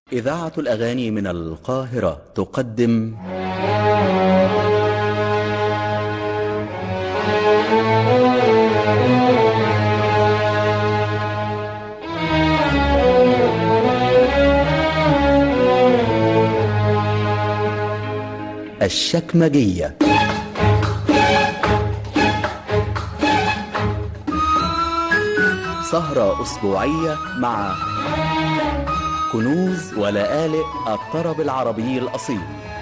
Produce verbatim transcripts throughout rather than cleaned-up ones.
إذاعة الأغاني من القاهرة تقدم الشكمجية. سهرة أسبوعية مع كنوز ولآلئ الطرب العربي الأصيل.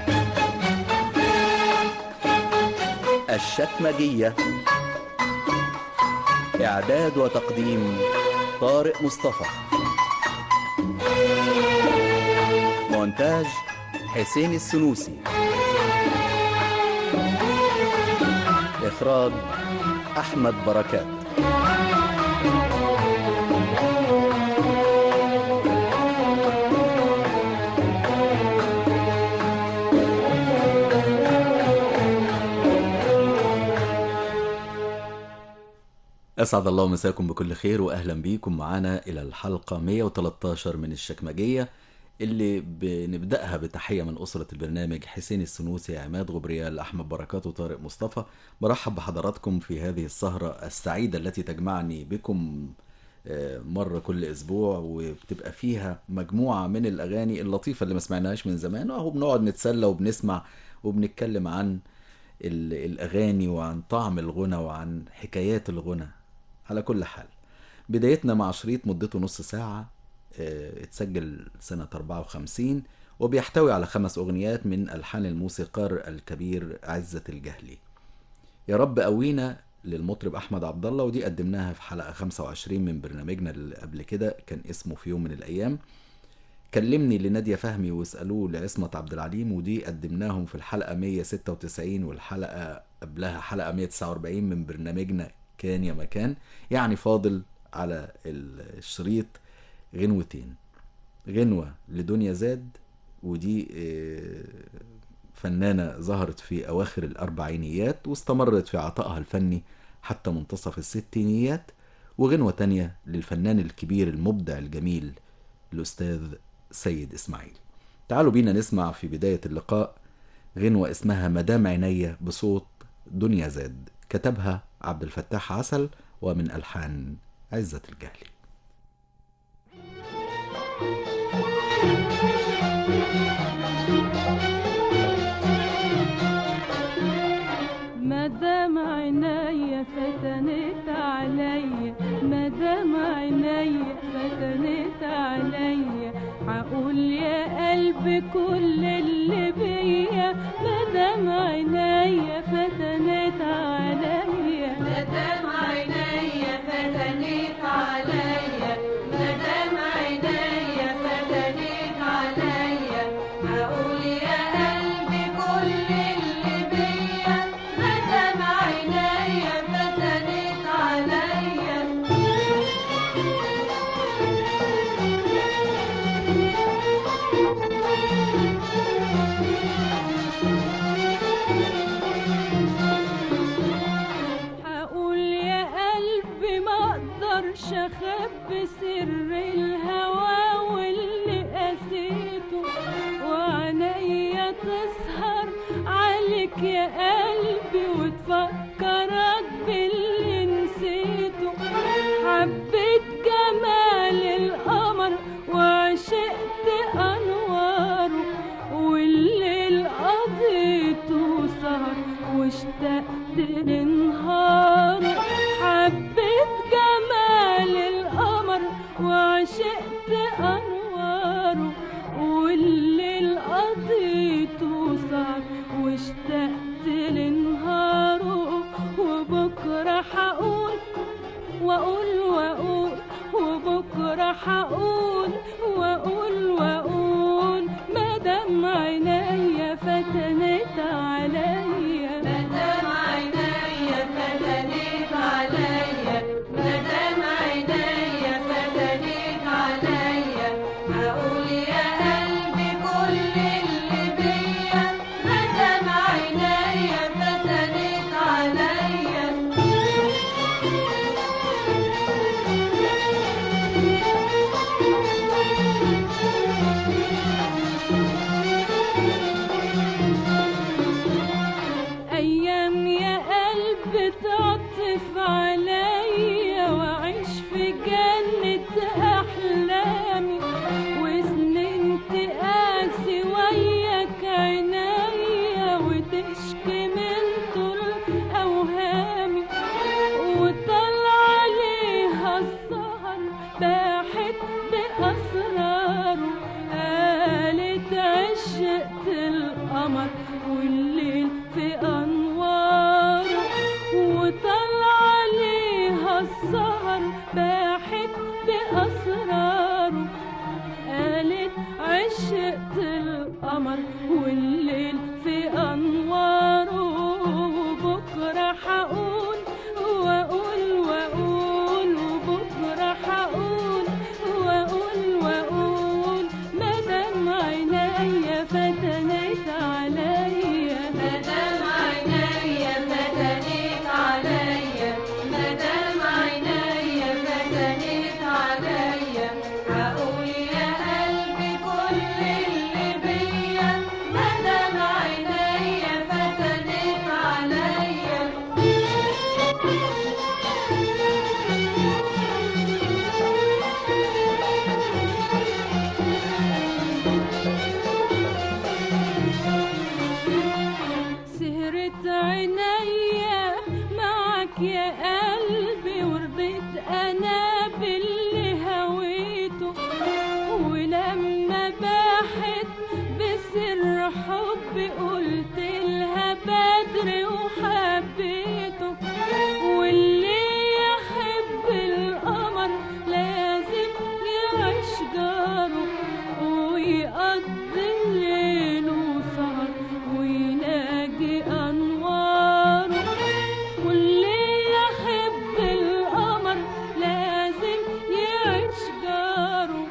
الشكمجية، إعداد وتقديم طارق مصطفى، مونتاج حسين السنوسي، إخراج أحمد بركات. أسعد الله مساكم بكل خير وأهلا بيكم معنا إلى الحلقة مئة وثلاثة عشر من الشكمجية، اللي بنبدأها بتحية من أسرة البرنامج حسين السنوسي، عماد غبريال، أحمد بركات وطارق مصطفى. برحب بحضراتكم في هذه السهرة السعيدة التي تجمعني بكم مرة كل أسبوع، وبتبقى فيها مجموعة من الأغاني اللطيفة اللي ما سمعناهاش من زمان، وهو بنقعد نتسلى وبنسمع وبنتكلم عن الأغاني وعن طعم الغنى وعن حكايات الغنى. على كل حال، بدايتنا مع شريط مدته نص ساعة، اه اتسجل سنة أربعة وخمسين، وبيحتوي على خمس أغنيات من ألحان الموسيقار الكبير عزت الجهلي. يا رب قوينا للمطرب أحمد عبد الله، ودي قدمناها في حلقة خمسة وعشرين من برنامجنا اللي قبل كده، كان اسمه في يوم من الأيام. كلمني لنادية فهمي واسألوه لعصمت عبد العليم، ودي قدمناهم في الحلقة مئة وستة وتسعين، والحلقة قبلها حلقة مئة وتسعة وأربعين من برنامجنا كان يا مكان. يعني فاضل على الشريط غنوتين، غنوة لدنيا زاد، ودي فنانة ظهرت في أواخر الأربعينيات واستمرت في عطائها الفني حتى منتصف الستينيات، وغنوة تانية للفنان الكبير المبدع الجميل الأستاذ سيد إسماعيل. تعالوا بينا نسمع في بداية اللقاء غنوة اسمها مدام عينيا بصوت دنيا زاد، كتبها عبد الفتاح عسل ومن ألحان عزت الجهلي. مدام عينيا فتنت عليا، مدام عينيا فتنت عليا، هقول يا قلبي كل اللي بيا. مدام عينيا فتنت عليا، مدام عينيا فتنت عليا، مدام عينيا فتنت عليا، هقول يا قلبي كل اللي بيا. مدام عينيا فتنت عليا، هقول يا قلبي ما اقدرش اخبي سر الهوى واللي قسيته، وعينيا تسهر عليك يا قلبي وتفكرك باللي نسيته. حبيت جمال القمر وعشقت انواره، والليل قضيته سهر واشتقت لنهاره. حبيت جمال القمر وعشقت انواره، والليل قضيته سهر واشتقت لنهاره. وبكره هقول واقول واقول، وبكره هقول واقول واقول، مدام عينيا فتنت عليا، مدام عينيا فتنت عليا، مدام عينيا فتنت عليا، هقول يا قلبي كل اللي بيا. مدام عينيا فتنت عليا، عشقت القمر والليل في أنواره، وبكرة حقول وأقول وأقول، وبكرة حقول وأقول وأقول، مادام عينيا فتنت عليا، مادام عينيا فتنت عليا، مادام عينيا فتنت عليا، هقول يا قلبي كل اللي بيا، مادام عينيا فتنت عليا. سهرت عينيا معك يا قلبي، ورضيت انا باللي هويته، ولما باحت بسر حبي قلت لها بدري وحبيته، واللي يحب القمر لازم يعيش جاره، ويقضي الليل وسهر ويلاقي أنواره، واللي يحب القمر لازم يعيش جاره،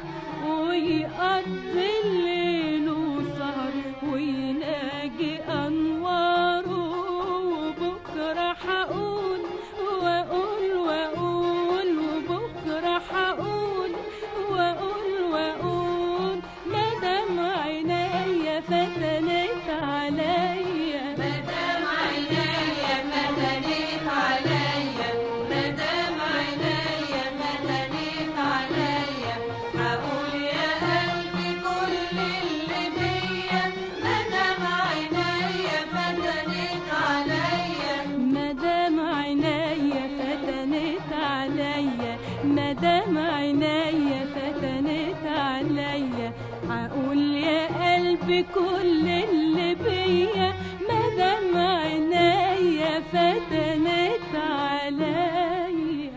ويقضي الليل وسهر ويلاقي أنواره، وبكرة حقول وأقول وأقول، وبكرة حقول وأقول وأقول، مادام عينيا فتنت عليا، مادام عينيا فتنت عليا، مادام عينيا فتنت عليا، هقول يا قلبي كل اللي بيا، مادام عينيا فتنت عليا. مادام عينيا فتنت عليا، مادام عينيا فتنت عليا، هقول يا قلبي كل اللي بيا، مادام عينيا فتنت عليا.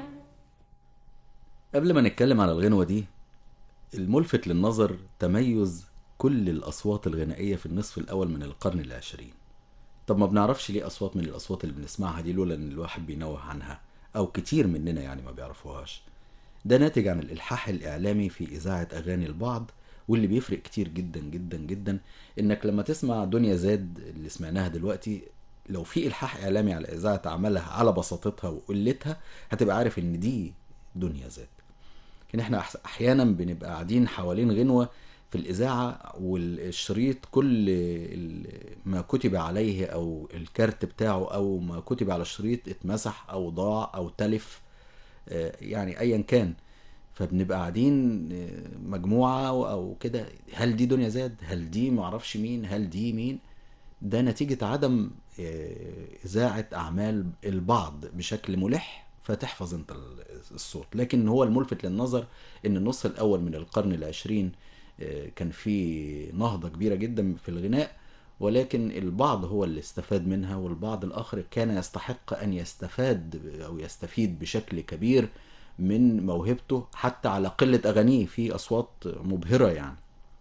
قبل ما نتكلم عن الغنوة دي، الملفت للنظر تميز كل الأصوات الغنائية في النصف الأول من القرن العشرين. طب ما بنعرفش ليه أصوات من الأصوات اللي بنسمعها دي لولا إن الواحد بينوه عنها، أو كتير مننا يعني ما بيعرفوهاش. ده ناتج عن الإلحاح الإعلامي في إذاعة أغاني البعض، واللي بيفرق كتير جدا جدا جدا. إنك لما تسمع دنيا زاد اللي سمعناها دلوقتي، لو في إلحاح إعلامي على إذاعة عملها على بساطتها وقلتها، هتبقى عارف إن دي دنيا زاد. لكن احنا أحس- احيانا بنبقى قاعدين حوالين غنوة في الإذاعة، والشريط كل ال- ما كتب عليه أو الكارت بتاعه أو ما كتب على الشريط اتمسح أو ضاع أو تلف، آه، يعني أيا كان. فبنبقى قاعدين آه، مجموعة أو أو كده، هل دي دنيا زاد؟ هل دي معرفش مين؟ هل دي مين؟ ده نتيجة عدم آه، إذاعة أعمال البعض بشكل ملح، فتحفظ انت ال- الصوت. لكن هو الملفت للنظر ان النص الاول من القرن العشرين آه، كان فيه نهضة كبيرة جدا في الغناء، ولكن البعض هو اللي استفاد منها، والبعض الاخر كان يستحق ان يستفاد او يستفيد بشكل كبير من موهبته، حتى على قلة اغانيه في اصوات مبهرة يعني.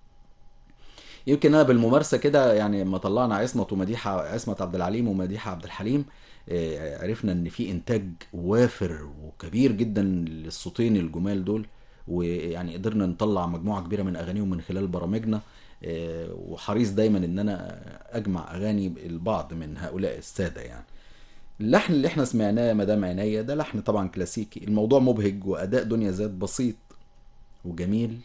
يمكن انا بالممارسه كده، يعني لما طلعنا عصمت ومديحه، عصمت عبد العليم ومديحه عبد الحليم، آه، عرفنا ان في انتاج وافر وكبير جدا للصوتين الجمال دول، ويعني قدرنا نطلع مجموعه كبيره من اغانيهم من خلال برامجنا. آه، وحريص دايما ان انا اجمع اغاني البعض من هؤلاء الساده يعني. اللحن اللي احنا سمعناه مدام عينيا ده لحن طبعا كلاسيكي، الموضوع مبهج، واداء دنيا زاد بسيط وجميل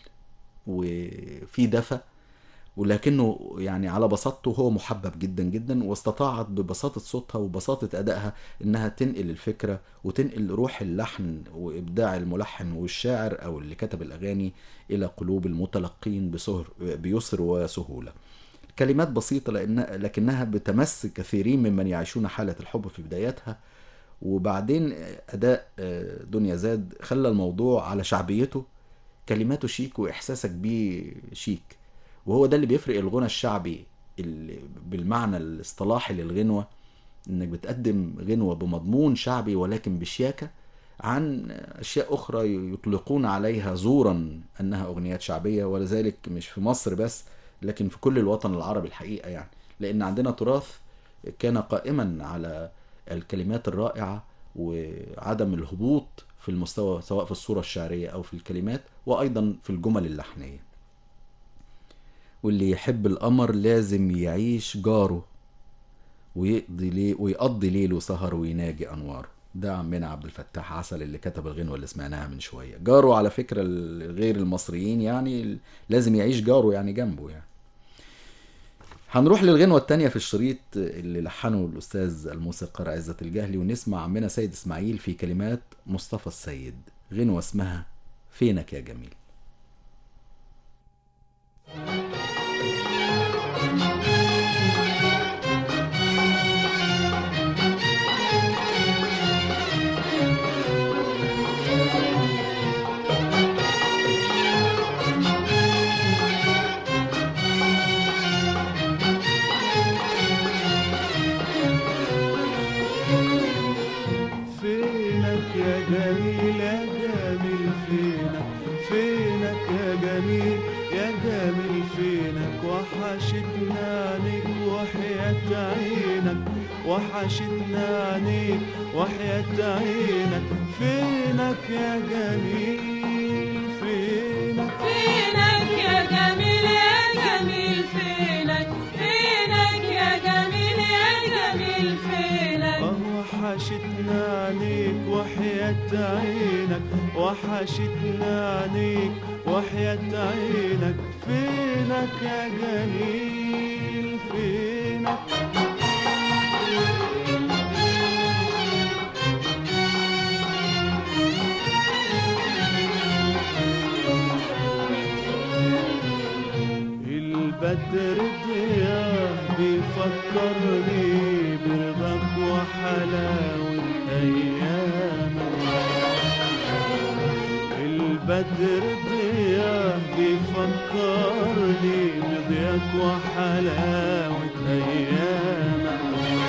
وفي دفى، ولكنه يعني على بساطته هو محبب جدا جدا، واستطاعت ببساطة صوتها وبساطة أدائها إنها تنقل الفكرة وتنقل روح اللحن وإبداع الملحن والشاعر أو اللي كتب الأغاني إلى قلوب المتلقين بسهر بيسر وسهولة. كلمات بسيطة لأن لكنها بتمس كثيرين ممن يعيشون حالة الحب في بدايتها. وبعدين أداء دنيا زاد خلى الموضوع على شعبيته، كلماته شيك وإحساسك بيه شيك. وهو ده اللي بيفرق الغنى الشعبي اللي بالمعنى الاصطلاحي للغنوة، انك بتقدم غنوة بمضمون شعبي ولكن بشياكة، عن أشياء أخرى يطلقون عليها زورا أنها أغنيات شعبية، ولذلك مش في مصر بس لكن في كل الوطن العربي الحقيقة يعني، لأن عندنا تراث كان قائما على الكلمات الرائعة وعدم الهبوط في المستوى سواء في الصورة الشعرية أو في الكلمات، وأيضا في الجمل اللحنية. واللي يحب القمر لازم يعيش جاره، ويقضي ليه ويقضي ليله سهر ويناجي أنواره. ده عمنا عبد الفتاح عسل اللي كتب الغنوة اللي سمعناها من شوية. جاره على فكرة غير المصريين يعني لازم يعيش جاره يعني جنبه يعني. هنروح للغنوة التانية في الشريط اللي لحنه الأستاذ الموسيقار عزت الجهلي، ونسمع عمنا سيد إسماعيل في كلمات مصطفى السيد، غنوة اسمها فينك يا جميل. وحشتنا عينيك وحياة عينك، وحشتنا عينيك وحياة عينك، فينك يا جميل فينك فينك يا جميل يا جميل فينك فينك يا جميل يا جميل فينك. وحشتنا عينيك وحياة عينك، وحشتنا عينيك وحياة عينك، فينك يا جميل فينك. البدر ضياء بيفكرني برضاك وحلاوة أيامك، البدر ضياء بيفكرني بضياك وحلاوة أيامك،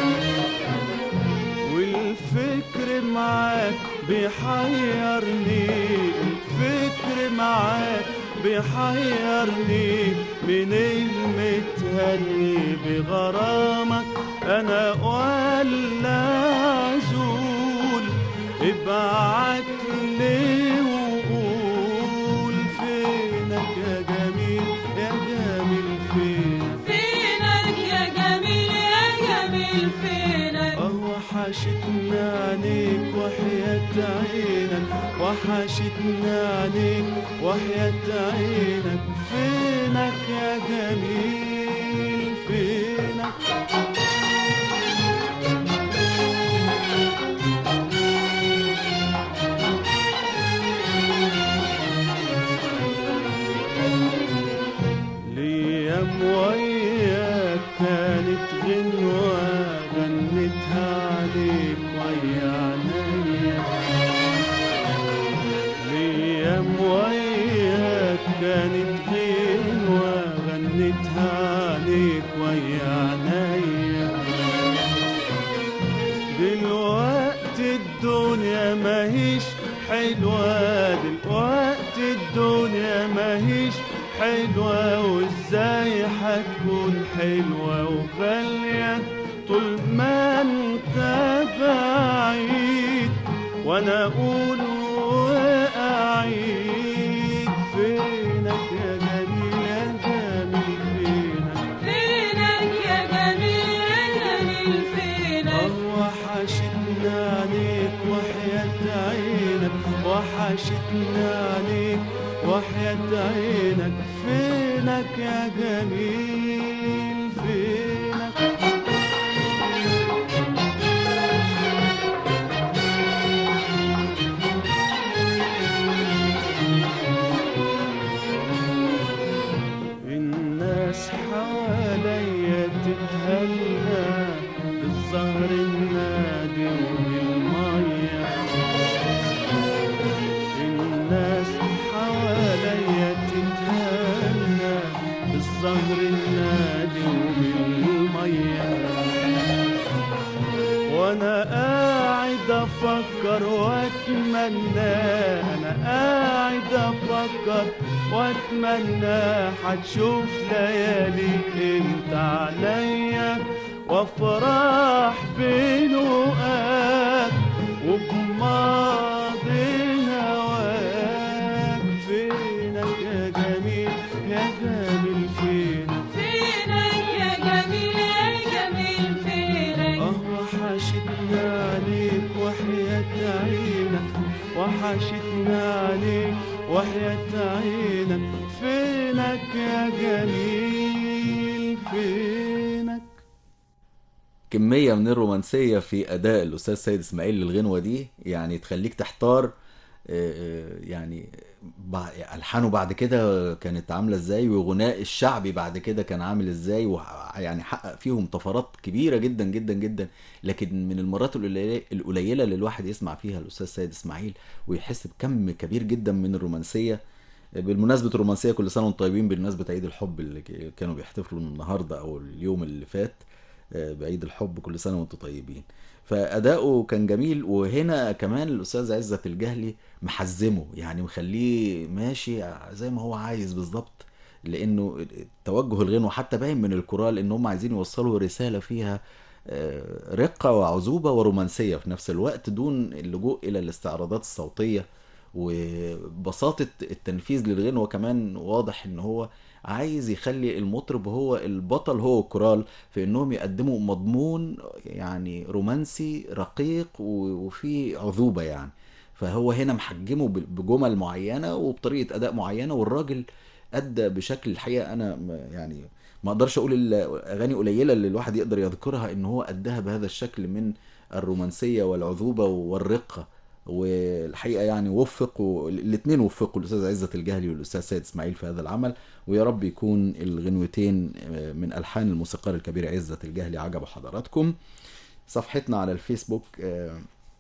والفكر معاك بيحيرني، الفكر معاك بيحيرني، من المتهني بغرامك أنا ولا عزول، ابعت لي وقول فينك يا جميل يا جميل فينك فينك يا جميل يا جميل فينك. وحشتنا عينيك وحياة عينك، وحشتنا عينيك وحياة عينك، فينك يا جميل فينك. ليام وياك كانت غنوة غنتها عليك ويا عينيا، ليام وياك كانت غنوة غنتها عليك ويا عينيا، دلوقتي الدنيا ماهيش حلوة، دلوقتي الدنيا ماهيش حلوة، وازاي هتكون حلوة وغالية طول ما انت بعيد، وانا اقول واعيد فينك يا جميل يا جميل فينك فينك يا جميل يا جميل فينك. وحشتنا عينيك وحياة عينك، وحشتنا عينيك وحياة عينك، فينك يا جميل فينك. الناس حواليا تتهنى بالزهر النادي وبالمية، الناس حواليا تتهنى بالزهر النادي وبالمية، وانا قاعد افكر افكر واتمنى، انا قاعد افكر واتمنى، هتشوف لياليك انت عليا وافراح بلقاك وبماضي هواك. فينك يا جميل يا جميل فينك، فينك يا جميل يا جميل فينك. اه وحشتنا عليك وحياة عينك، وحشتنا عليك وحياة عينك. فينك يا جميل فينك. كمية من الرومانسية في أداء الأستاذ سيد إسماعيل للغنوة دي يعني تخليك تحتار. آه، آه، يعني بع- ألحانه بعد كده كانت عاملة إزاي، وغناء الشعبي بعد كده كان عامل إزاي، وح- يعني حقق فيهم طفرات كبيرة جدا جدا جدا. لكن من المرات القليلة القليلة اللي الواحد يسمع فيها الأستاذ سيد إسماعيل ويحس بكم كبير جدا من الرومانسية. بالمناسبة الرومانسية، كل سنة وانتم طيبين بمناسبة عيد الحب اللي ك- كانوا بيحتفلوا النهاردة أو اليوم اللي فات آه، بعيد الحب. كل سنة وانتم طيبين. فأداؤه كان جميل، وهنا كمان الأستاذ عزت الجهلي محزمه، يعني مخليه ماشي زي ما هو عايز بالظبط. لأنه توجه الغنوة حتى باين من الكورال إن هم عايزين يوصلوا رسالة فيها آه، رقة وعذوبة ورومانسية في نفس الوقت، دون اللجوء إلى الاستعراضات الصوتية. وبساطة التنفيذ للغنوة كمان واضح ان هو عايز يخلي المطرب هو البطل، هو الكورال، في انهم يقدموا مضمون يعني رومانسي رقيق و- وفيه عذوبة يعني. فهو هنا محجمه ب- بجمل معينة وبطريقة اداء معينة، والراجل ادى بشكل الحقيقة انا م- يعني ما اقدرش اقول الاغاني قليلة اللي الواحد يقدر يذكرها ان هو اداها بهذا الشكل من الرومانسية والعذوبة والرقة. والحقيقه يعني وفقوا الاثنين، وفقوا الاستاذ عزت الجهلي والاستاذ سيد اسماعيل في هذا العمل. ويا رب يكون الغنوتين من الحان الموسيقار الكبير عزت الجهلي عجبوا حضراتكم. صفحتنا على الفيسبوك آه،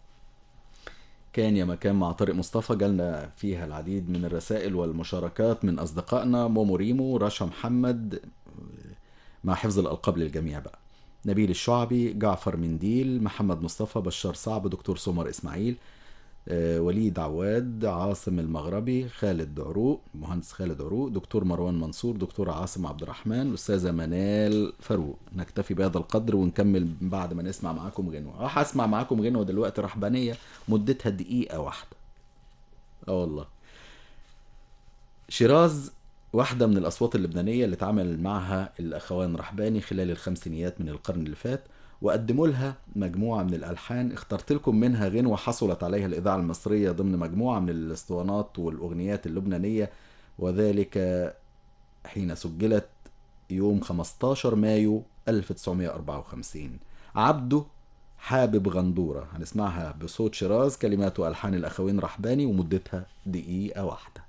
كان يا مكان مع طارق مصطفى، جالنا فيها العديد من الرسائل والمشاركات من اصدقائنا مومو ريمو، رشا محمد، مع حفظ الالقاب للجميع بقى، نبيل الشعبي، جعفر منديل، محمد مصطفى، بشار صعب، دكتور سمر اسماعيل، آه، وليد عواد، عاصم المغربي، خالد عروق، مهندس خالد عروق، دكتور مروان منصور، دكتور عاصم عبد الرحمن، الأستاذة منال فاروق. نكتفي بهذا القدر ونكمل بعد ما نسمع معاكم غنوة. راح أسمع معاكم غنوة دلوقتي رحبانية مدتها دقيقة واحدة. اه والله. شيراز واحدة من الأصوات اللبنانية اللي اتعامل معها الأخوان رحباني خلال الخمسينيات من القرن اللي فات، وقدموا لها مجموعة من الألحان. اخترت لكم منها غنوة حصلت عليها الإذاعة المصرية ضمن مجموعة من الاسطوانات والأغنيات اللبنانية، وذلك حين سجلت يوم خمستاشر مايو ألف وتسعمائة وأربعة وخمسين. عبده حابب غندورة، هنسمعها بصوت شيراز، كلمات وألحان الأخوين رحباني، ومدتها دقيقة واحدة.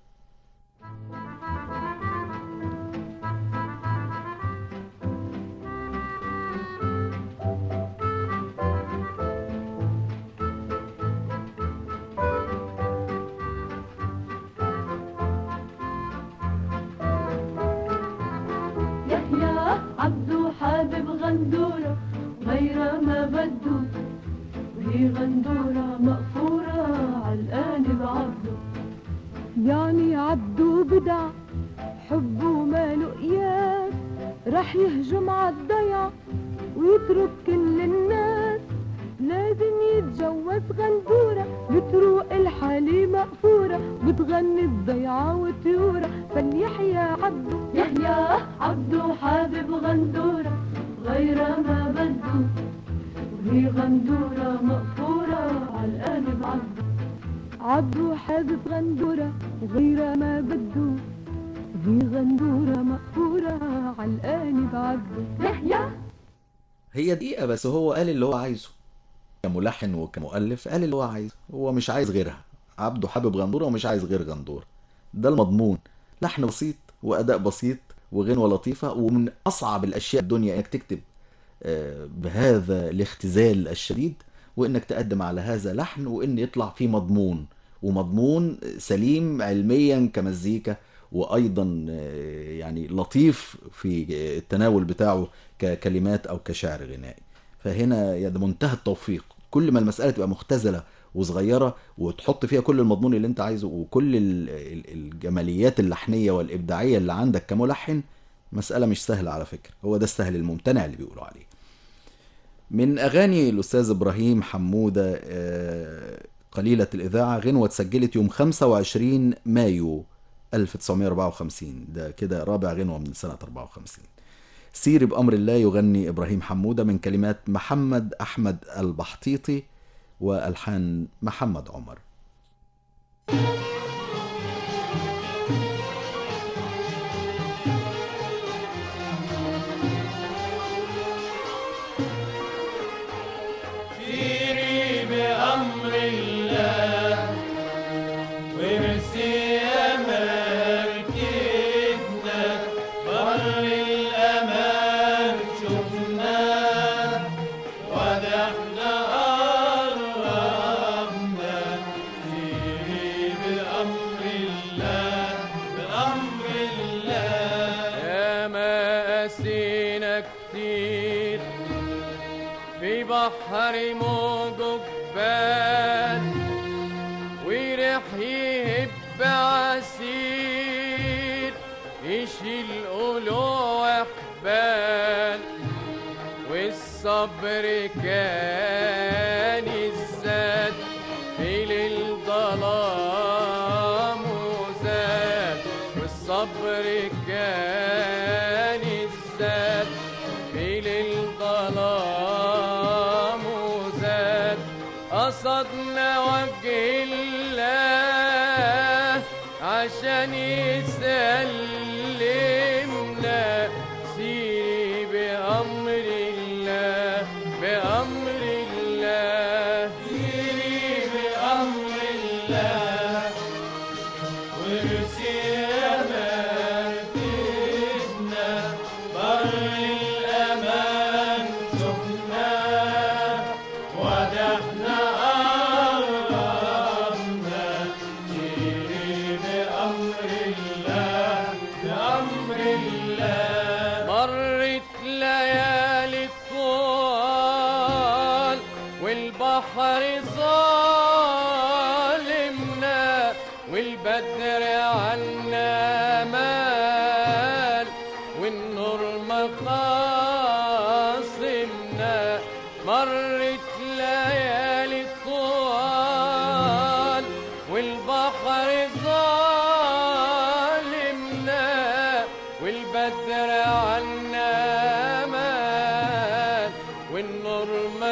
يحيى عبدو حابب غندورة غير ما بدو، وهي غندورة مقفورة عالقالب عبدو. يعني عبدو بدع حبه ماله قياس، رح يهجم عالضيعة ويترك كل الناس. لازم يتجوز غندورة بتروق الحالي مقفورة، بتغني الضيعة وطيورة. فليحيى عبدو يحيى عبدو حابب غندورة غير ما بدو، وهي غندورة مقفورة عالقالب عبدو. عبدو حابب غندورة غير ما بدو، وهي غندورة مقفورة عالقالب عبدو. يحيى هي دقيقة بس هو قال اللي هو عايزه كملحن وكمؤلف، قال اللي هو عايزه، هو مش عايز غيرها. عبده حابب غندورة ومش عايز غير غندورة، ده المضمون. لحن بسيط وأداء بسيط وغنوة لطيفة. ومن أصعب الأشياء الدنيا إنك تكتب آه، بهذا الاختزال الشديد، وإنك تقدم على هذا لحن، وإن يطلع فيه مضمون، ومضمون سليم علميا كمزيكا، وأيضا آه، يعني لطيف في التناول بتاعه ككلمات أو كشعر غنائي. فهنا يد منتهى التوفيق. كل ما المسألة تبقى مختزلة وصغيره وتحط فيها كل المضمون اللي انت عايزه وكل ال- ال- الجماليات اللحنيه والابداعيه اللي عندك كملحن، مساله مش سهله على فكره. هو ده السهل الممتنع اللي بيقولوا عليه. من اغاني الاستاذ ابراهيم حموده آه، قليله الاذاعه، غنوه اتسجلت يوم خمسة وعشرين مايو ألف وتسعمائة وأربعة وخمسين، ده كده رابع غنوه من سنه أربعة وخمسين. سيري بأمر الله يغني إبراهيم حمودة من كلمات محمد أحمد البحطيطي وألحان محمد عمر. سيري بأمر الله وارسي أماكننا بر الأمان شفنا ودحنا قربنا. سيري بأمر الله بأمر الله. يا ما قاسينا كتير في بحر موجه جبال وريح يهب عسير يشيل قلوع حبال، والصبر كان الزاد في ليل ظلام وزاد، والصبر كان الزاد في ليل ظلام وزاد. قصدنا وجه الله عشان يسلمنا. سيري بأمر الله بأمر الله. سيري بأمر الله وارسي أماكننا بر الأمان شفنا ودحنا قربنا. سيري بأمر الله بأمر الله. مرت ليالي طوال والبحر ظالمنا، والبدر عنا مال والنور مخاصمنا. مرت ليالي طوال والبحر ظالمنا، والبدر عنا مال والنور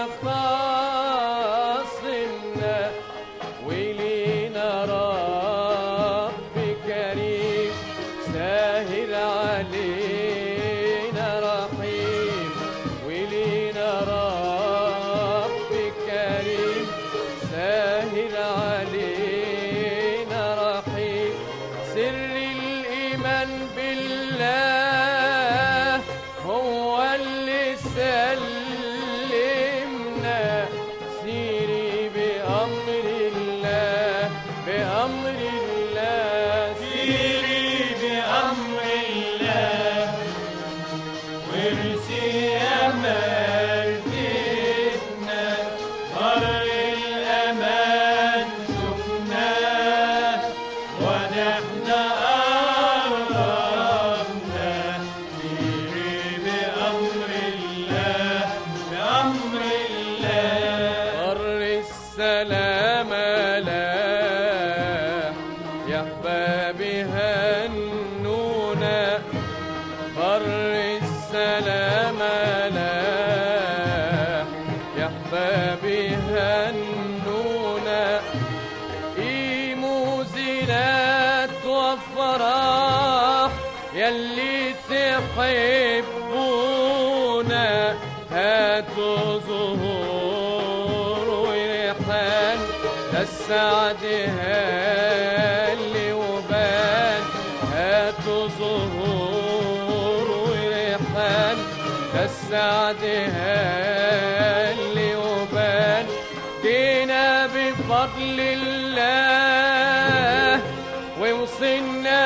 مخاصمنا. ولينا رب كريم ساهر علينا رحيم. ولينا رب كريم ساهر علينا رحيم. سر الإيمان بالله هو اللي سلمنا. سيري بأمر الله بأمر الله. سيري بأمر الله وارسي أماكننا بر الأمان شفنا ودحنا قربنا. سيري بأمر الله بأمر الله. بر السلامة لاح يا أحبابي هنونا. بر السلامة لاح يا أحبابي هنونا. قيموا زينات وفرح يلي تحبونا. هاتوا زهور وريحان السعد هالي وبان. هاتوا زهور وريحان السعد هالي وبان. جينا بفضل الله ووصلنا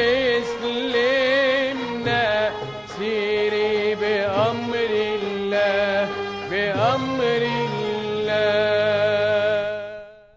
وسلمنا. سيري بأمر الله بأمر الله.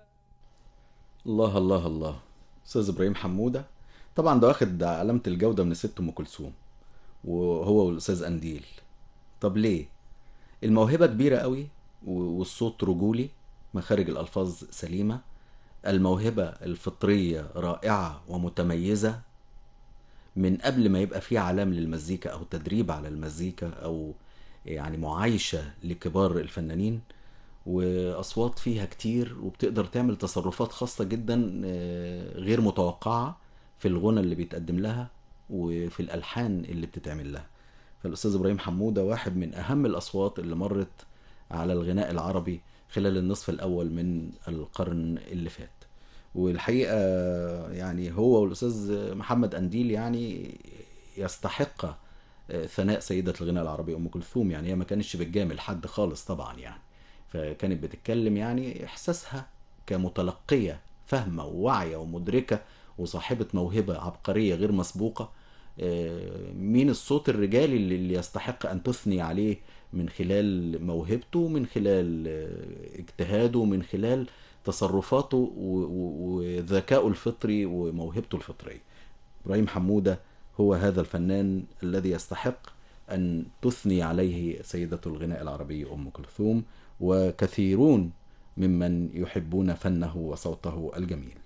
الله الله الله. استاذ ابراهيم حموده طبعا ده واخد علامه الجوده من الست ام كلثوم وهو والاستاذ قنديل. طب ليه؟ الموهبه كبيره قوي والصوت رجولي، مخارج الالفاظ سليمه، الموهبه الفطريه رائعه ومتميزه من قبل ما يبقى فيه علام للمزيكا او تدريب على المزيكا او يعني معايشه لكبار الفنانين، واصوات فيها كتير وبتقدر تعمل تصرفات خاصة جدا آه، غير متوقعة في الغنى اللي بيتقدم لها وفي الالحان اللي بتتعمل لها. فالاستاذ ابراهيم حمودة واحد من اهم الاصوات اللي مرت على الغناء العربي خلال النصف الاول من القرن اللي فات. والحقيقة يعني هو والاستاذ محمد قنديل يعني يستحق آه، ثناء سيدة الغناء العربي ام كلثوم. يعني هي ما كانتش بتجامل حد خالص طبعا يعني، فكانت بتتكلم يعني إحساسها كمتلقية فاهمة وواعية ومدركة وصاحبة موهبة عبقرية غير مسبوقة. آه، مين الصوت الرجالي اللي اللي يستحق أن تثني عليه من خلال موهبته، من خلال آه، اجتهاده، من خلال تصرفاته و- و- وذكائه الفطري وموهبته الفطرية. إبراهيم حمودة هو هذا الفنان الذي يستحق أن تثني عليه سيدة الغناء العربي أم كلثوم، وكثيرون ممن يحبون فنه وصوته الجميل.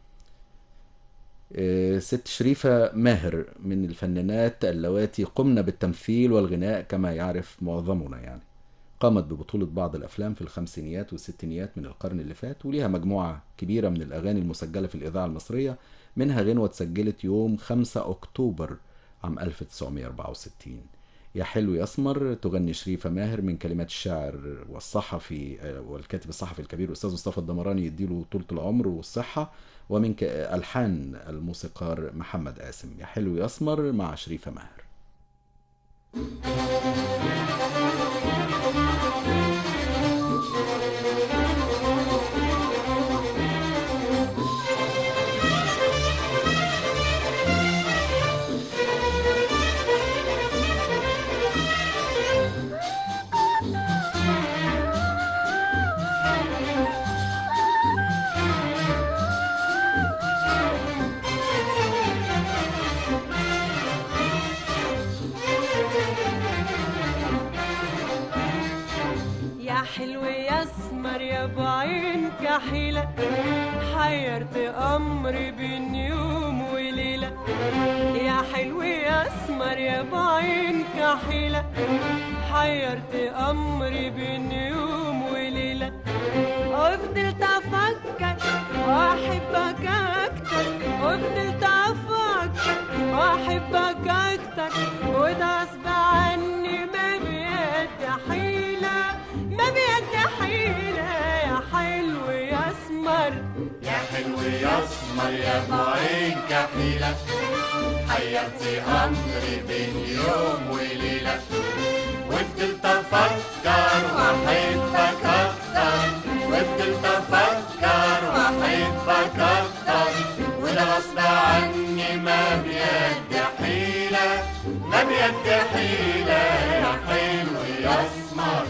آه، ست شريفة ماهر من الفنانات اللواتي قمن بالتمثيل والغناء كما يعرف معظمنا يعني. قامت ببطولة بعض الأفلام في الخمسينيات والستينيات من القرن اللي فات، وليها مجموعة كبيرة من الأغاني المسجلة في الإذاعة المصرية، منها غنوة اتسجلت يوم خمسة أكتوبر عام ألف وتسعمائة وأربعة وستين. يا حلو يا أسمر تغني شريفة ماهر من كلمات الشاعر والصحفي آه، والكاتب الصحفي الكبير الأستاذ مصطفى الدمراني يديله طولة العمر والصحة، ومن ك- ألحان الموسيقار محمد قاسم. يا حلو يا أسمر مع شريفة ماهر. يا حلو يا اسمر يا بعين كحيلة، حيرت امري بين يوم وليلة. يا حلو يا اسمر يا بعين كحيلة، حيرت امري بين يوم وليلة. وفضلت افكر واحبك اكتر، وفضلت افكر واحبك اكتر، وده غصب عني ما بيد حيلة، ما بيد حيلة. يا حلو يا اسمر يا حلو يا اسمر يا ابو عين كحيلة، حيرتي امري بين يوم وليلة. وفضلت افكر واحبك اكتر، وفضلت افكر واحبك اكتر، وده غصب عني ما بيد حيلة، ما بيد حيلة. يا حلو يا اسمر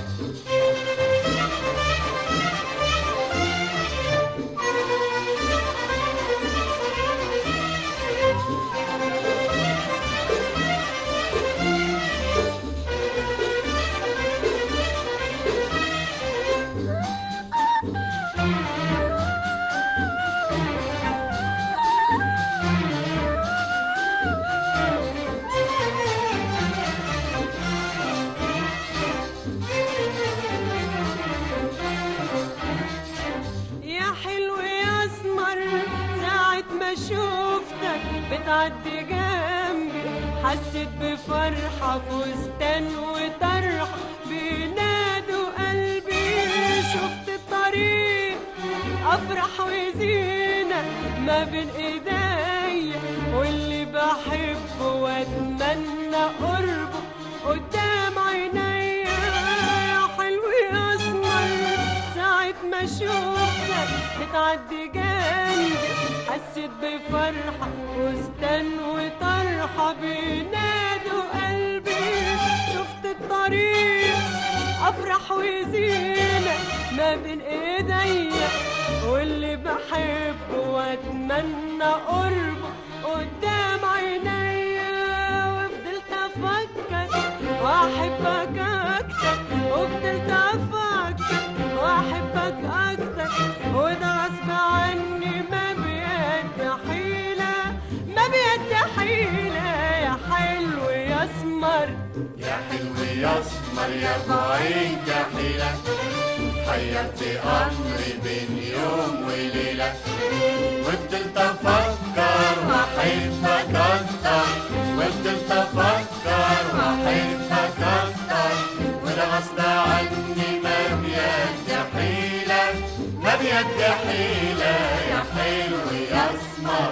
يا حلو يا اسمر، ساعة ما شوفتك بتعدي جنبي حسيت بفرحة، فستان وطرح بينادوا قلبي. شفت الطريق افرح وزينة ما بين ايديا، واللي بحبه واتمنى قربه قدام عينيا. يا حلو يا اسمر، ساعة ما شوفتك بتعدي جنبي حسيت بفرحة، فستان وطرحة بينادوا قلبي. شفت الطريق افرح وزينة ما بين ايديا، واللي بحبه بتمنى قربه قدام عينيا، وفضلت افكر واحبك اكتر، وفضلت افكر واحبك اكتر، وده غصب عني ما بيد حيلة، ما بيد حيلة. يا حلو يا اسمر يا حلو يا اسمر يا ابو عين كحيلة، حيرت امري بين يوم وليلة، وفضلت افكر واحبك اكتر، وفضلت افكر واحبك اكتر، وده غصب عني ما بيد حيلة، ما بيد حيلة. يا حلو يا اسمر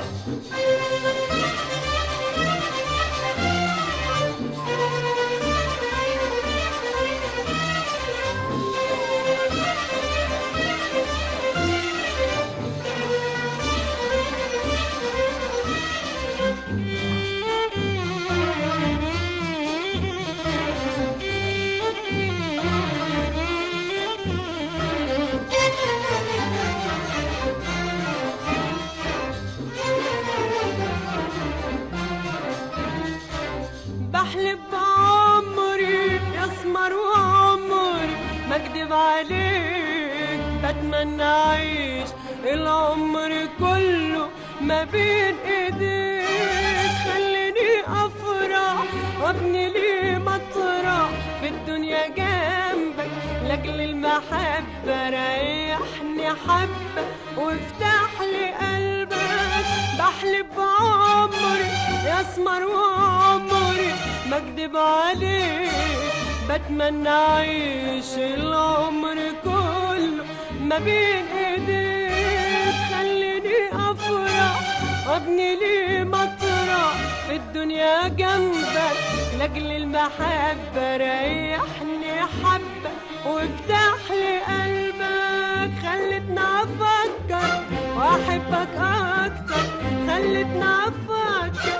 بحلف بعمري يا اسمر وعمري ما اكدب عليك، بتمنى اعيش العمر كله ما بين ايديك، خليني افرح وابني لي مطرح في الدنيا جنبك، لاجل المحبة ريحني حبة وافتح لي قلبك. بحلف بعمري يا اسمر وعمري ما اكدب عليك، بتمنى اعيش العمر كله ما بين ايديك، خليني افرح وابني لي مطرح في الدنيا جنبك، لاجل المحبة ريحني حبة وافتح لي قلبك. خلتني افكر واحبك اكتر، خلتني افكر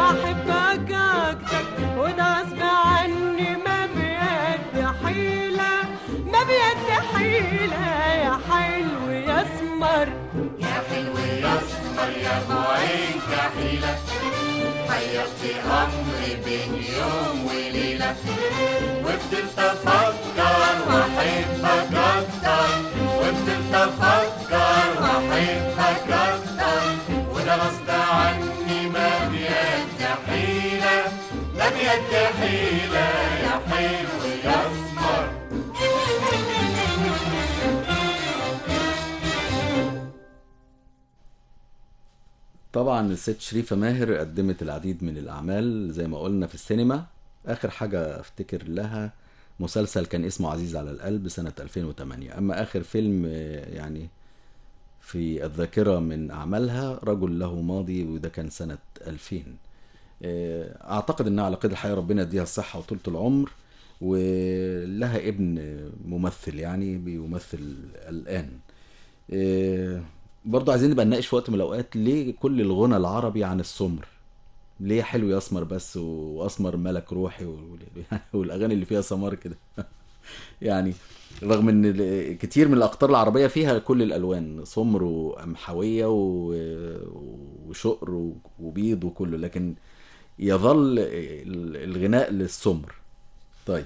واحبك اكتر، وده غصب عني ما بيد حيلة، ما بيد حيلة. يا حلو يا اسمر يا حلو يا اسمر يا ابو عين كحيلة، حيرتي امري بين يوم وليلة، وفضلت افكر واحبك اكتر، وفضلت افكر واحبك اكتر، وده غصب عني ما بيد حيلة، ما بيد حيلة. يا حلو يا اسمر طبعا الست شريفة ماهر قدمت العديد من الأعمال زي ما قلنا في السينما. آخر حاجة أفتكر لها مسلسل كان اسمه عزيز على القلب سنة ألفين وثمانية. أما آخر فيلم يعني في الذاكرة من أعمالها رجل له ماضي، وده كان سنة ألفين. أعتقد أنها على قيد الحياة، ربنا يديها الصحة وطولة العمر، ولها ابن ممثل يعني بيمثل الآن. برضو عايزين نبقى نناقش في وقت من الأوقات ليه كل الغنى العربي عن السمر؟ ليه حلو يا اسمر بس، واسمر ملك روحي والاغاني اللي فيها سمار كده يعني رغم ان كتير من الاقطار العربيه فيها كل الالوان، سمر وقمحويه وشقر وبيض وكله، لكن يظل الغناء للسمر. طيب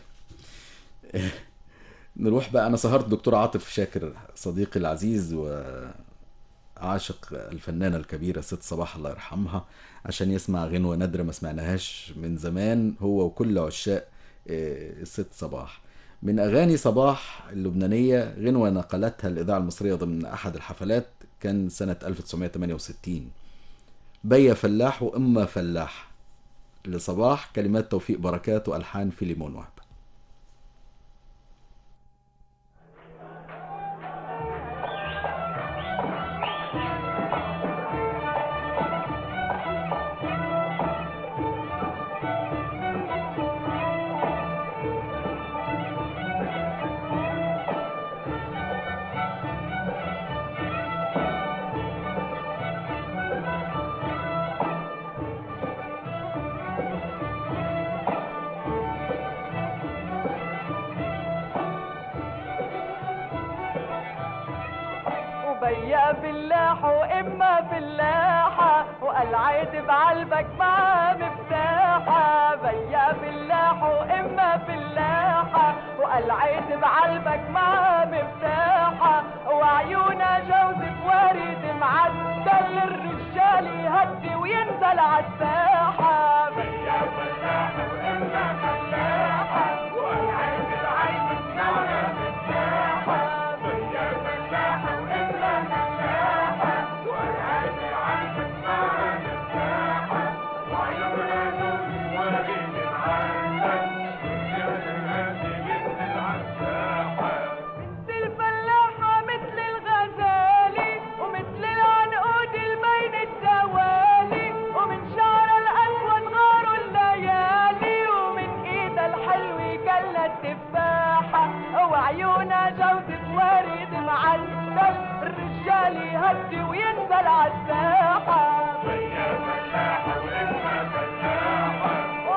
نروح بقى. انا سهرت دكتور عاطف شاكر صديقي العزيز وعاشق الفنانه الكبيره ست صباح الله يرحمها عشان يسمع غنوة نادرة ما سمعناهاش من زمان، هو وكل عشاق الست صباح. من أغاني صباح اللبنانية غنوة نقلتها الإذاعة المصرية ضمن أحد الحفلات كان سنة ألف وتسعمائة وثمانية وستين. بيا فلاح وإما فلاح لصباح، كلمات توفيق بركات وألحان فيليمون وهب. بيا فلاح وإما فلاح والعيد بعلبك مع مفتاحة، بيا فلاح وإما فلاحة، والعيد بعلبك مع مفتاحة، وعيونا جوزة وريد معدل، الرجال يهدي وينزل عالساحة. بيا فلاح وإما فلاحة، والعيد بعلبك مع مفتاحة، بيا فلاح وإما فلاحة، والعيد بعلبك مع مفتاحة، وعيونا جوزة وريد معدل، الرجال يهدي وينزل عالساحة. بنت الفلاحة مثل الغزالي، ومثل العنقود البين الدوالي، ومن شعر الأسود غار الليالي، ومن إيد الحلوة كل التفاحة، وعيونا جوزة وريد معدل، الرجال يهدي وينزل عالساحة. بيا فلاحة وإما فلاحة،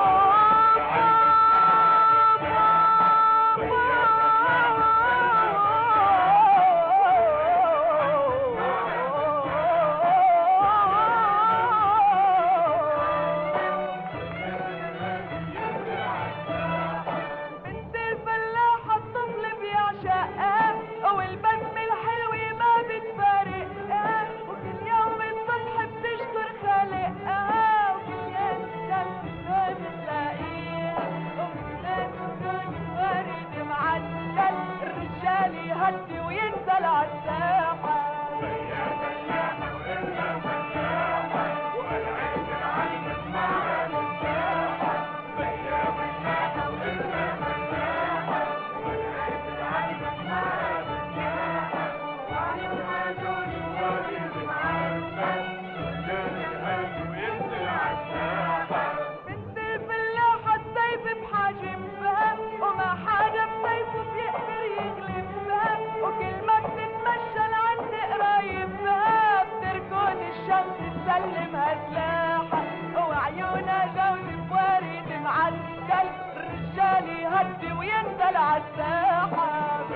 بنت الفلاحة الطفل بيعشقها، والبسم الحلوة ما بتفارقها، وكل يوم الصبح بتشكر خالقها، وكل يوم الشمس بتلاقيها، ومثل ورد معدل، الرجال يهدي وينزل عالساحة. بيا فلاحة وإما فلاحة، والعيد بعلبك مع مفتاحة، بيا فلاحة وإما فلاحة، والعيد بعلبك مع مفتاحة، وعيونها جوزة وريد معدل، الرجال يهدي وينزل عالساحة. بنت الفلاحة السيف بحاجبها، وما حدا بسيفه بيقدر يغلبها، وكل ما بتتمشى لعند قرايبها، بتركض الشمس تسلمها سلاحة، وعيونها جوزة وريد معدل، الرجال يهدي وينزل عالساحة.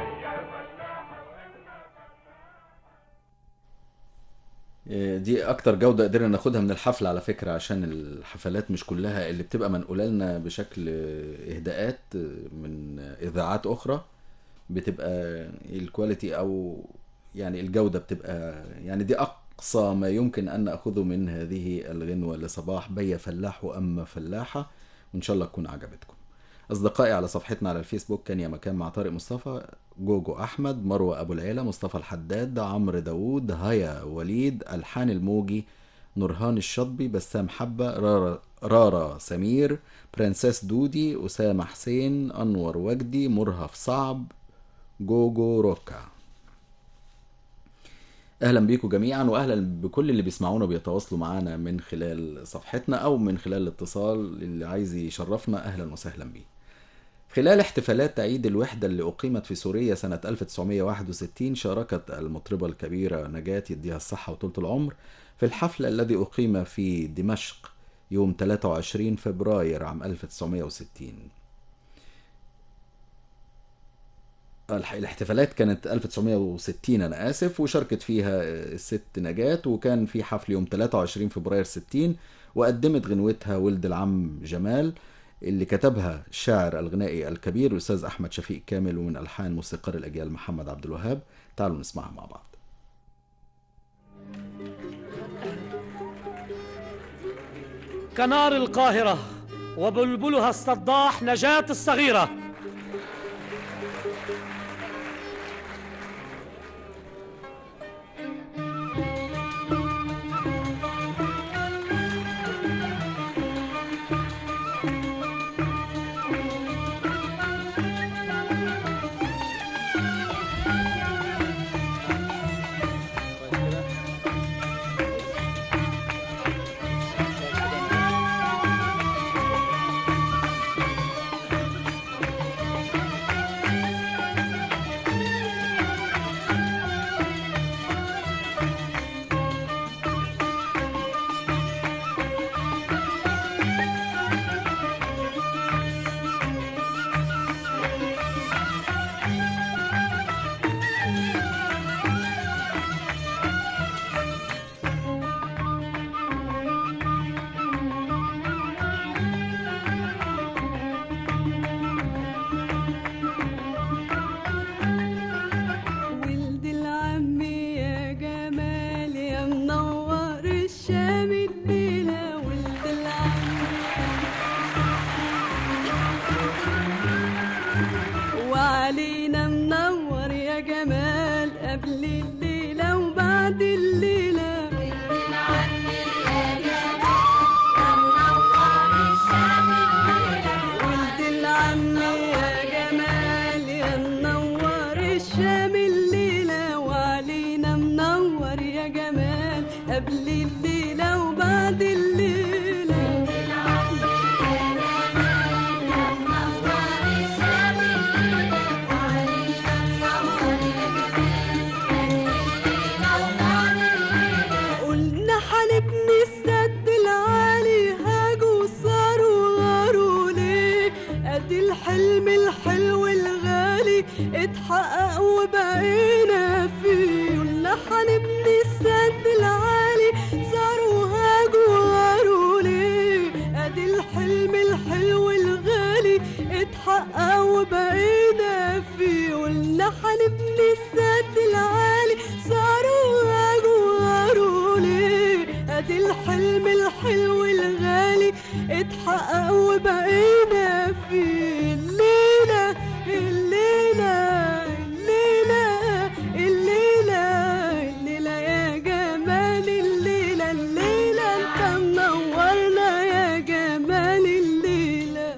إيه، دي اكتر جودة قدرنا ناخدها من الحفلة على فكرة، عشان الحفلات مش كلها اللي بتبقى منقولة لنا بشكل اهداءات من اذاعات اخرى بتبقى الكواليتي او يعني الجودة بتبقى يعني دي اقصى ما يمكن ان اخذه من هذه الغنوة لصباح بيا فلاح واما فلاحة، وان شاء الله تكون عجبتكم. اصدقائي على صفحتنا على الفيسبوك كان يا مكان مع طارق مصطفى، جوجو احمد، مروه ابو العيله، مصطفى الحداد، عمرو داوود، هيا وليد، الحان الموجي، نورهان الشطبي، بسام حبه، رارا, رارا سمير، برنسيس دودي، اسامه حسين، انور وجدي، مرهف صعب، جوجو روكا. اهلا بيكم جميعا، واهلا بكل اللي بيسمعونا وبيتواصلوا معانا من خلال صفحتنا او من خلال الاتصال. اللي عايز يشرفنا اهلا وسهلا بيه. خلال احتفالات عيد الوحدة اللي أقيمت في سوريا سنة ألف وتسعمائة وواحد وستين، شاركت المطربة الكبيرة نجاة يديها الصحة وطولة العمر في الحفل الذي أقيم في دمشق يوم ثلاثة وعشرين فبراير عام ألف وتسعمائة وستين. الاحتفالات كانت ألف وتسعمائة وستين أنا آسف، وشاركت فيها الست نجاة، وكان في حفل يوم ثلاثة وعشرين فبراير ستين، وقدمت غنوتها ولد العم جمال اللي كتبها الشاعر الغنائي الكبير الأستاذ أحمد شفيق كامل، ومن ألحان موسيقار الأجيال محمد عبد الوهاب. تعالوا نسمعها مع بعض. كنار القاهرة وبلبلها الصداح نجاة الصغيرة، وعلينا منور يا جمال قبل الليلة وبعد الليلة ولد العم يا جمال يا منور الشام الليلة وعلينا منور يا جمال قبل الليلة وبعد الليلة قلنا حنبني السد العالي هاجوا صاروا غاروا ليه ادي الحلم الحلو الغالي اتحقق وبقينا فيه قلنا حنبني السد العالي صاروا هاجوا غاروا ليه ادي الحلم الحلو الغالي اتحقق وبقينا فيه قلنا حنبني السد العالي صاروا هاجوا غاروا ليه ادي الحلم الحلو الغالي اتحقق وبقينا فيه الليلة الليلة الليلة الليلة الليلة يا جمال الليلة الليلة انت منورنا يا جمال الليلة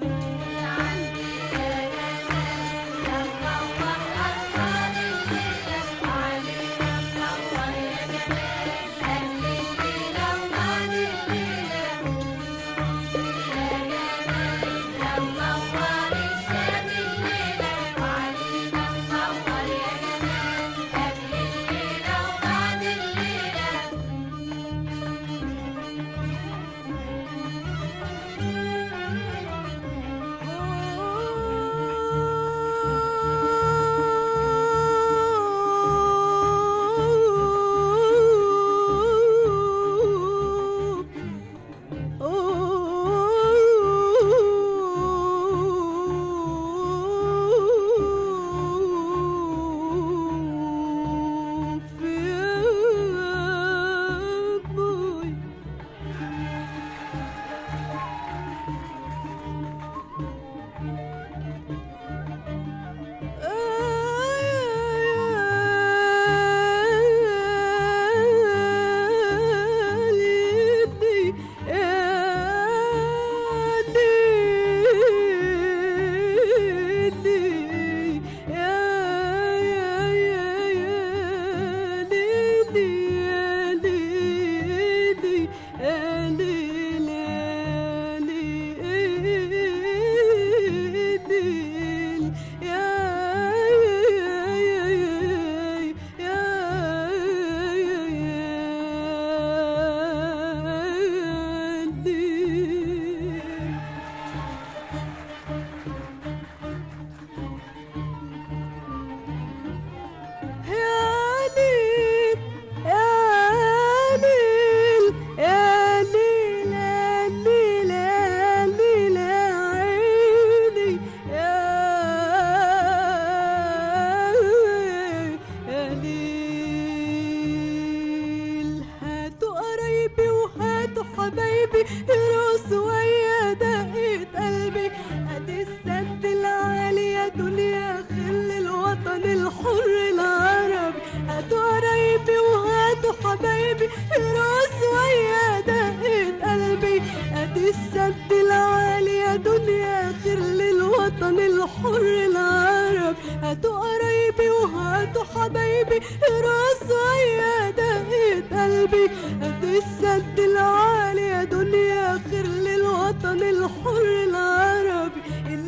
حبايبي راس ويا دقة قلبي ادي السد العالي يا دنيا خل الوطن الحر العربي هاتوا قرايبي وهاتوا حبايبي راس ويا دقة قلبي ادي السد العالي يا دنيا خل الوطن الحر العربي هاتوا قرايبي وهاتوا حبايبي راس ويا دقة قلبي ادي السد العالي يا دنيا خير للوطن الحر العربي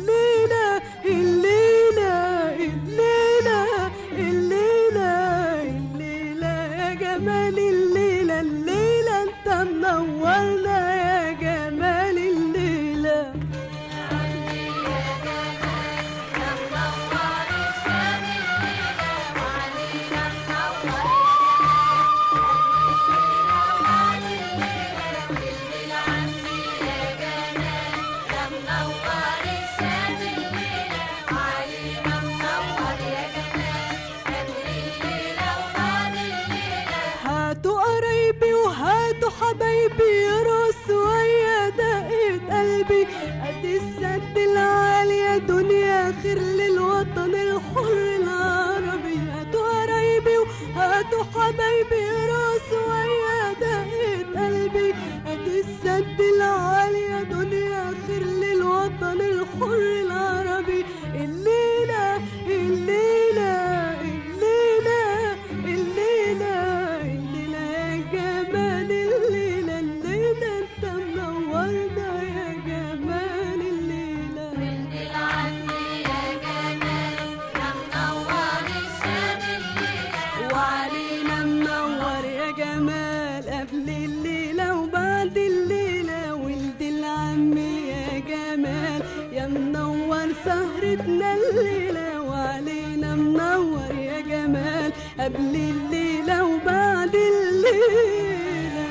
الليلة الليلة الليلة الليلة الليلة يا جمال الليلة الليلة انت منورنا يا جمال الليلة منور حبايبي راس ويا دقة قلبي ادي السد العالي يا دنيا خير للوطن الحر العربي الليلة الليلة الليلة الليلة الليلة يا جمال الليلة الليلة انت منورنا يا جمال الليلة ولد العم يا جمال يا منور الشام الليلة وعلينا منور يا جمال قبل الليلة وبعد الليلة ولد العم يا جمال يا منور سهرتنا الليلة وعلينا منور يا جمال قبل الليلة وبعد الليلة.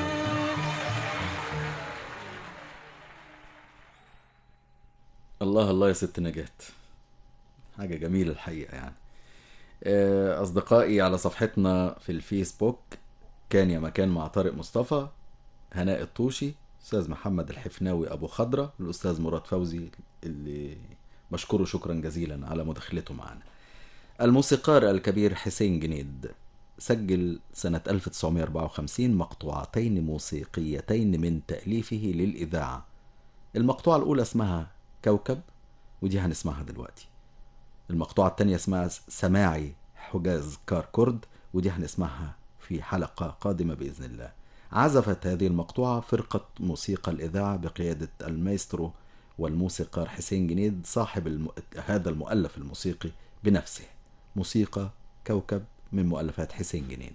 الله الله يا ست نجاة، حاجة جميلة الحقيقة يعني. آه، أصدقائي على صفحتنا في الفيسبوك كان يا مكان مع طارق مصطفى، هناء الطوشي، أستاذ محمد الحفناوي أبو خضرة، الأستاذ مراد فوزي اللي بشكره شكرا جزيلا على مداخلته معنا. الموسيقار الكبير حسين جنيد سجل سنة ألف وتسعمائة وأربعة وخمسين مقطوعتين موسيقيتين من تأليفه للإذاعة. المقطوعة الأولى اسمها كوكب ودي هنسمعها دلوقتي. المقطوعة التانية اسمها سماعي حجاز كاركورد ودي هنسمعها في حلقة قادمة بإذن الله. عزفت هذه المقطوعة فرقة موسيقى الإذاعة بقيادة المايسترو والموسيقار حسين جنيد صاحب الم... هذا المؤلف الموسيقي بنفسه. موسيقى كوكب من مؤلفات حسين جنيد.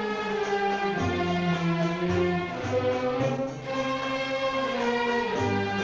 يا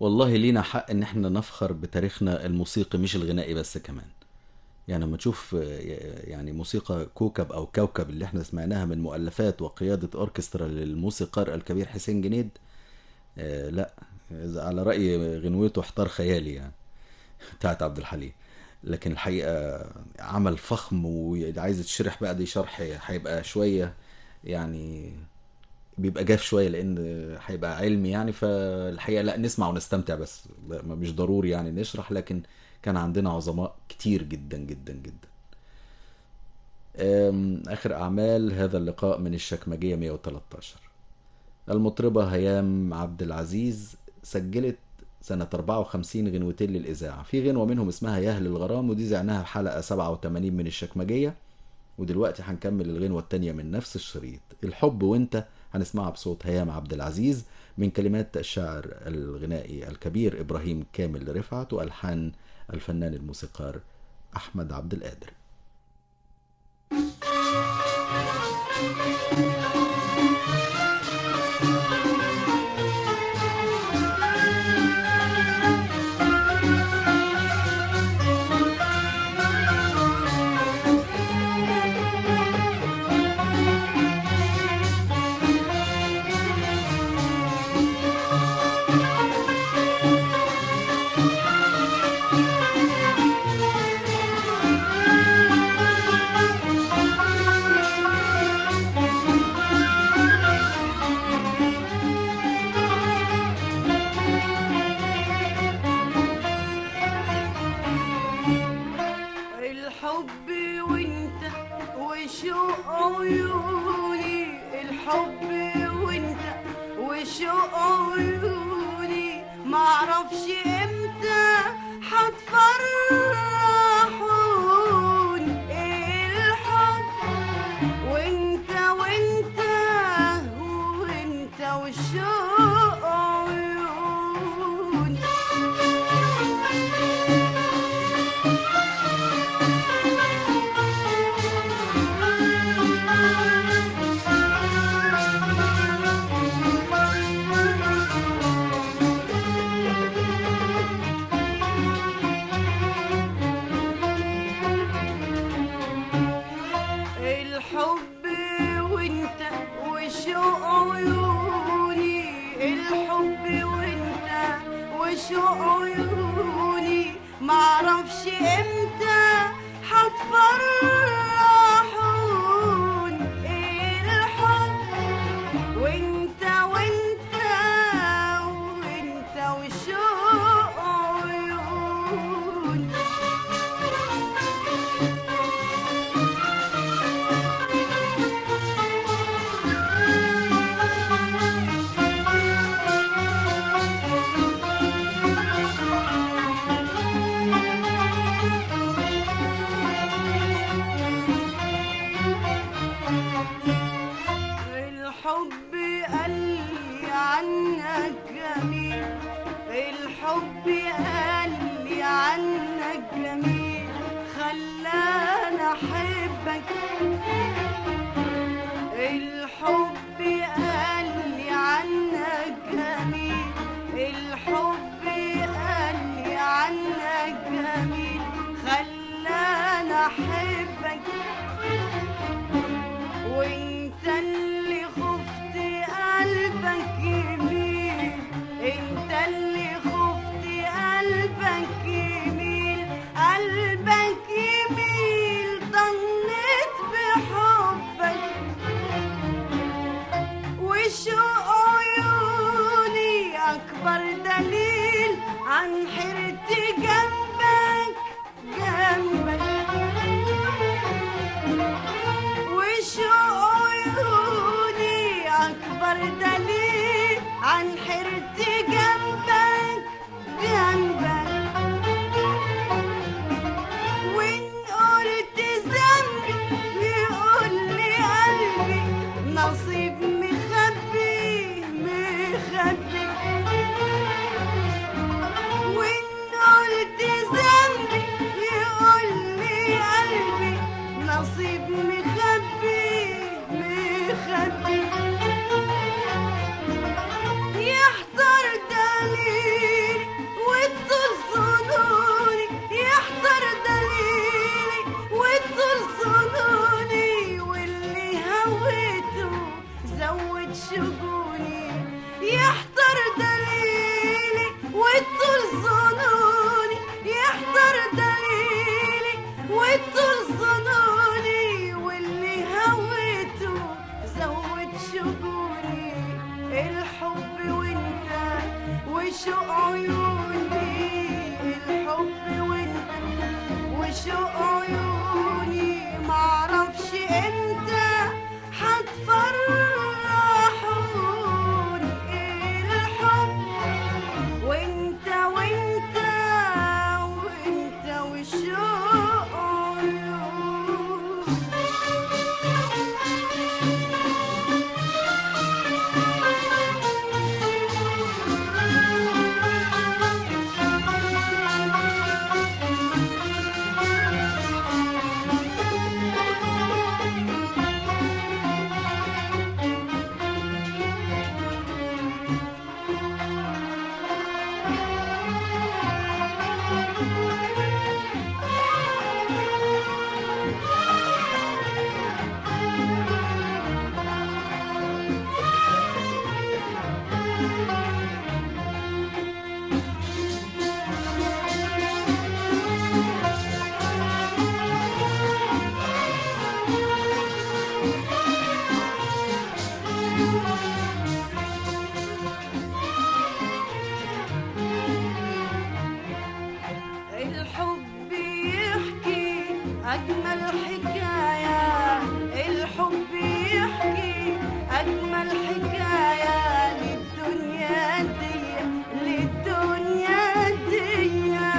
والله لينا حق ان احنا نفخر بتاريخنا الموسيقي مش الغنائي بس كمان. يعني لما تشوف آه، يعني موسيقى كوكب او كوكب اللي احنا سمعناها من مؤلفات وقيادة اوركسترا للموسيقار الكبير حسين جنيد، آه لا، إذا على رأي غنوته احتار خيالي يعني بتاعت عبد الحليم. لكن الحقيقة عمل فخم وعايز تشرح بقى، دي شرح هيبقى شوية يعني بيبقى جاف شوية لأن هيبقى علمي يعني. فالحقيقة لا، نسمع ونستمتع بس، لا ما- مش ضروري يعني نشرح. لكن كان عندنا عظماء كتير جدا جدا جدا. أم، آخر أعمال هذا اللقاء من الشكمجية مية وتلتاشر. المطربة هيام عبد العزيز سجلت سنة أربعة وخمسين غنوتين للإذاعة، في غنوة منهم اسمها يا أهل الغرام، ودي زعناها في حلقة سبعة وثمانين من الشكمجية. ودلوقتي هنكمل الغنوة التانية من نفس الشريط، الحب وانت، هنسمعها بصوت هيام عبد العزيز من كلمات الشاعر الغنائي الكبير إبراهيم كامل رفعت، وألحان الفنان الموسيقار أحمد عبد القادر. الحب وانت وشوق عيوني، الحب وانت وشوق عيوني، معرفش امتى هتفرحوني. الحب وانت وانت وانت وشوق عيوني. الحب وانت وشوق عيوني، الحب وانت وشوق عيوني، معرفش امتى هتفرحوني. الحب وانت وانت وانت وشوق عيوني. الحب قال لي عنك جميل، الحب قال لي عنك جميل، خلاني احبك. الحب قال لي عنك جميل، الحب قال لي عنك جميل، خلاني احبك. وانت اللي خفت قلبك يميل، انت اللي خفت قلبك يميل، قلبك يميل، ضنيت بحبك. وشوق عيوني اكبر دليل عن حيرتي جنبك جنبك. وشوق عيوني أكبر دليل عن حيرتي جنبك جنبك. وإن قلت ذنبي يقول لي قلبي، نصيب مخبي مخبي. وإن قلت ذنبي يقول لي قلبي، نصيب مخبي مخبي. يحضر ده هويته زود شجوني يحضر دليلي والطول ظنوني يحضر دليلي والطول ظنوني واللي هويته زود شجوني الحب وانت وشوق عيوني الحب وانت وشوق عيوني معرفش امتى هتفرحوني الحب وانت وانت وانت وشوق عيوني الحب يحكي أجمل حكاية الحب يحكي أجمل حكاية للدنيا دي للدنيا دي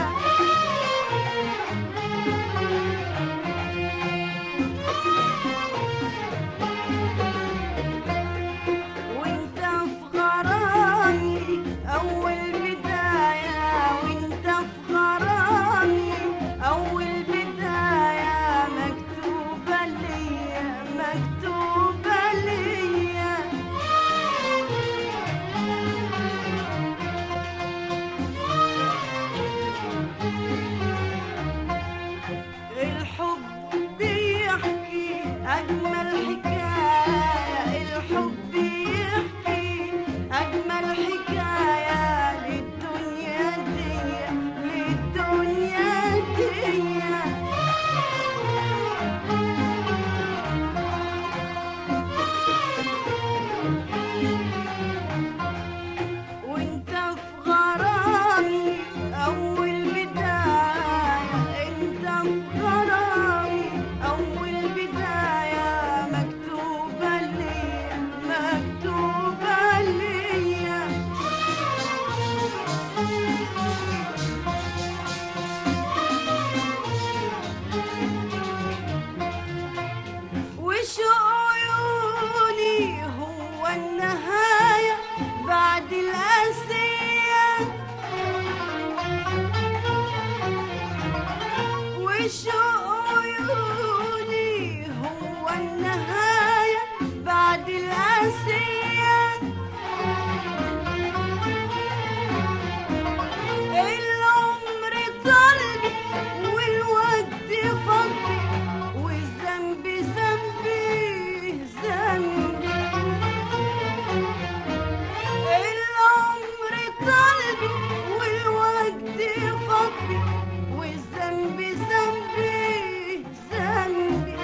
وانت في غرامي أول بداية وانت في غرامي أول بداية مكتوبة ليا مكتوبة ليا الحب يحكي أجمل حكاية الحب يحكي أجمل حكاية للدنيا دي للدنيا دي وانت في غرامي أول بداية انت في غرامي أول بداية مكتوبة ليا مكتوبة ليا وشوق عيوني هو النهاية بعد القاسية وشوق عيوني هو النهاية بعد القاسية العمر طلبي والوقت فضي والذنب ذنبي ذنبي العمر طلبي والوقت فضي والذنب ذنبي ذنبي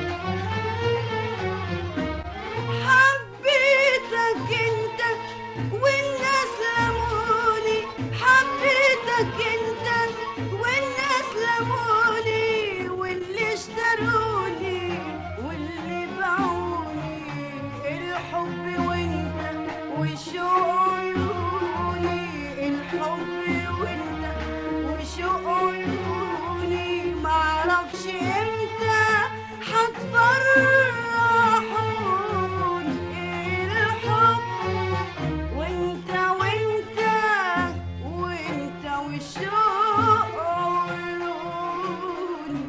حبيتك انت والناس لموني حبيتك انت والناس لموني واللي اشتروني واللي باعوني الحب وانت وشوق عيوني الحب وانت وشوق عيوني معرفش امتى هتفرحوني الحب وانت وانت وانت وشوق عيوني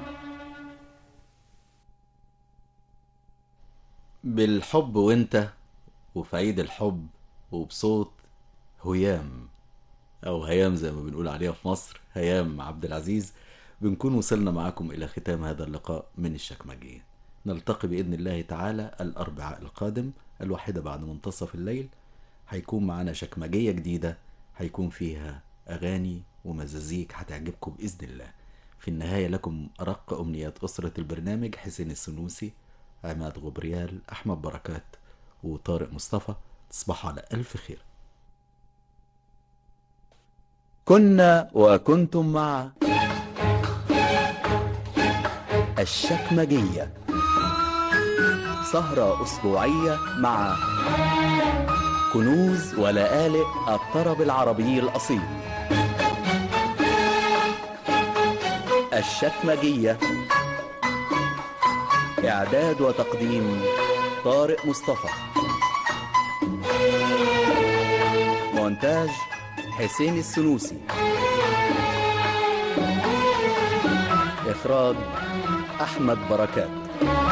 بالحب وانت وفي عيد الحب وبصوت هيام او هيام زي ما بنقول عليها في مصر هيام عبد العزيز بنكون وصلنا معاكم الى ختام هذا اللقاء من الشكمجية. نلتقي بإذن الله تعالى الأربعاء القادم الواحدة بعد منتصف الليل. هيكون معنا شكمجية جديدة هيكون فيها أغاني ومزازيك هتعجبكم بإذن الله. في النهاية لكم أرق أمنيات أسرة البرنامج: حسين السنوسي، عماد غبريال، أحمد بركات، وطارق مصطفى. تصبحوا على ألف خير. كنا وكنتم مع الشكمجية، سهرة أسبوعية مع كنوز ولآلئ الطرب العربي الأصيل. الشكمجية، إعداد وتقديم طارق مصطفى، مونتاج حسين السنوسي، إخراج أحمد بركات.